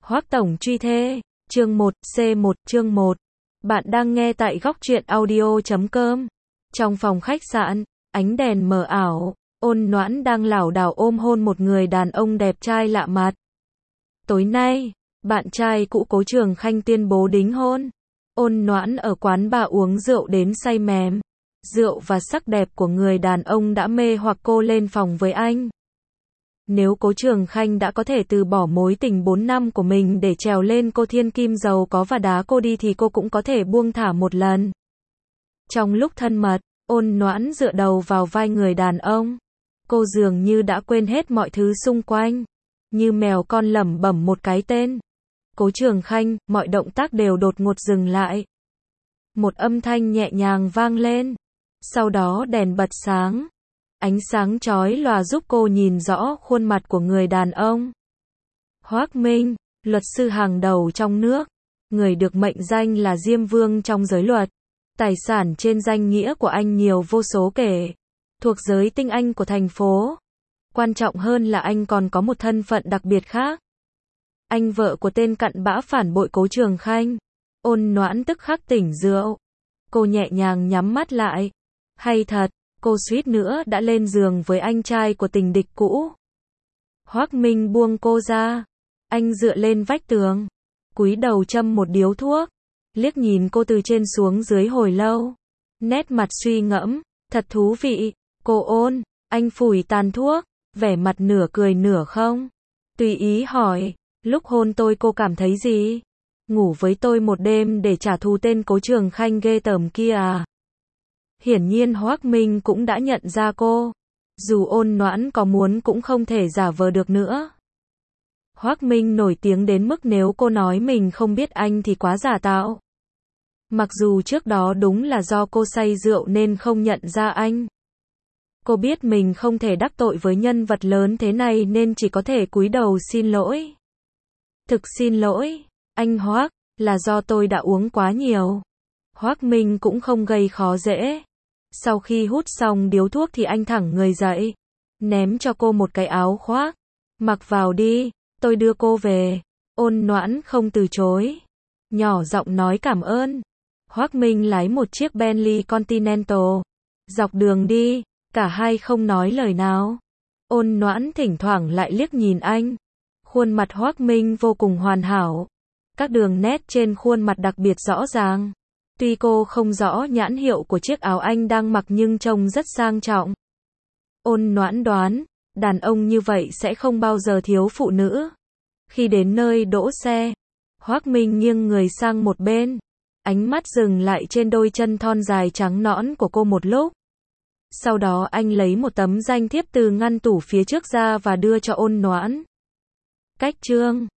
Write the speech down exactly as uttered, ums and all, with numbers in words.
Hoắc tổng truy thê, chương một, C một, chương một. Bạn đang nghe tại góc truyện audio chấm com. Trong phòng khách sạn, ánh đèn mờ ảo, Ôn Noãn đang lảo đảo ôm hôn một người đàn ông đẹp trai lạ mặt. Tối nay, bạn trai cũ Cố Trường Khanh tuyên bố đính hôn. Ôn Noãn ở quán bar uống rượu đến say mềm. Rượu và sắc đẹp của người đàn ông đã mê hoặc cô lên phòng với anh. Nếu Cố Trường Khanh đã có thể từ bỏ mối tình bốn năm của mình để trèo lên cô thiên kim giàu có và đá cô đi thì cô cũng có thể buông thả một lần. Trong lúc thân mật, Ôn Noãn dựa đầu vào vai người đàn ông. Cô dường như đã quên hết mọi thứ xung quanh. Như mèo con lẩm bẩm một cái tên. Cố Trường Khanh, mọi động tác đều đột ngột dừng lại. Một âm thanh nhẹ nhàng vang lên. Sau đó đèn bật sáng. Ánh sáng chói lòa giúp cô nhìn rõ khuôn mặt của người đàn ông. Hoắc Minh, luật sư hàng đầu trong nước. Người được mệnh danh là Diêm Vương trong giới luật. Tài sản trên danh nghĩa của anh nhiều vô số kể. Thuộc giới tinh anh của thành phố. Quan trọng hơn là anh còn có một thân phận đặc biệt khác. Anh vợ của tên cặn bã phản bội Cố Trường Khanh. Ôn Noãn tức khắc tỉnh rượu. Cô nhẹ nhàng nhắm mắt lại. Hay thật, cô suýt nữa đã lên giường với anh trai của tình địch cũ. Hoắc Minh buông cô ra. Anh dựa lên vách tường. Cúi đầu châm một điếu thuốc. Liếc nhìn cô từ trên xuống dưới hồi lâu. Nét mặt suy ngẫm. Thật thú vị. Cô Ôn. Anh phủi tàn thuốc. Vẻ mặt nửa cười nửa không. Tùy ý hỏi. Lúc hôn tôi cô cảm thấy gì? Ngủ với tôi một đêm để trả thù tên Cố Trường Khanh ghê tởm kia à? Hiển nhiên Hoắc Minh cũng đã nhận ra cô. Dù Ôn Noãn có muốn cũng không thể giả vờ được nữa. Hoắc Minh nổi tiếng đến mức nếu cô nói mình không biết anh thì quá giả tạo. Mặc dù trước đó đúng là do cô say rượu nên không nhận ra anh. Cô biết mình không thể đắc tội với nhân vật lớn thế này nên chỉ có thể cúi đầu xin lỗi. Thực xin lỗi, anh Hoắc, là do tôi đã uống quá nhiều. Hoắc Minh cũng không gây khó dễ. Sau khi hút xong điếu thuốc thì anh thẳng người dậy. Ném cho cô một cái áo khoác. Mặc vào đi, tôi đưa cô về. Ôn Noãn không từ chối. Nhỏ giọng nói cảm ơn. Hoắc Minh lái một chiếc Bentley Continental. Dọc đường đi, cả hai không nói lời nào. Ôn Noãn thỉnh thoảng lại liếc nhìn anh. Khuôn mặt Hoắc Minh vô cùng hoàn hảo. Các đường nét trên khuôn mặt đặc biệt rõ ràng. Tuy cô không rõ nhãn hiệu của chiếc áo anh đang mặc nhưng trông rất sang trọng. Ôn Noãn đoán, đàn ông như vậy sẽ không bao giờ thiếu phụ nữ. Khi đến nơi đỗ xe, Hoắc Minh nghiêng người sang một bên. Ánh mắt dừng lại trên đôi chân thon dài trắng nõn của cô một lúc. Sau đó anh lấy một tấm danh thiếp từ ngăn tủ phía trước ra và đưa cho Ôn Noãn. Cách chương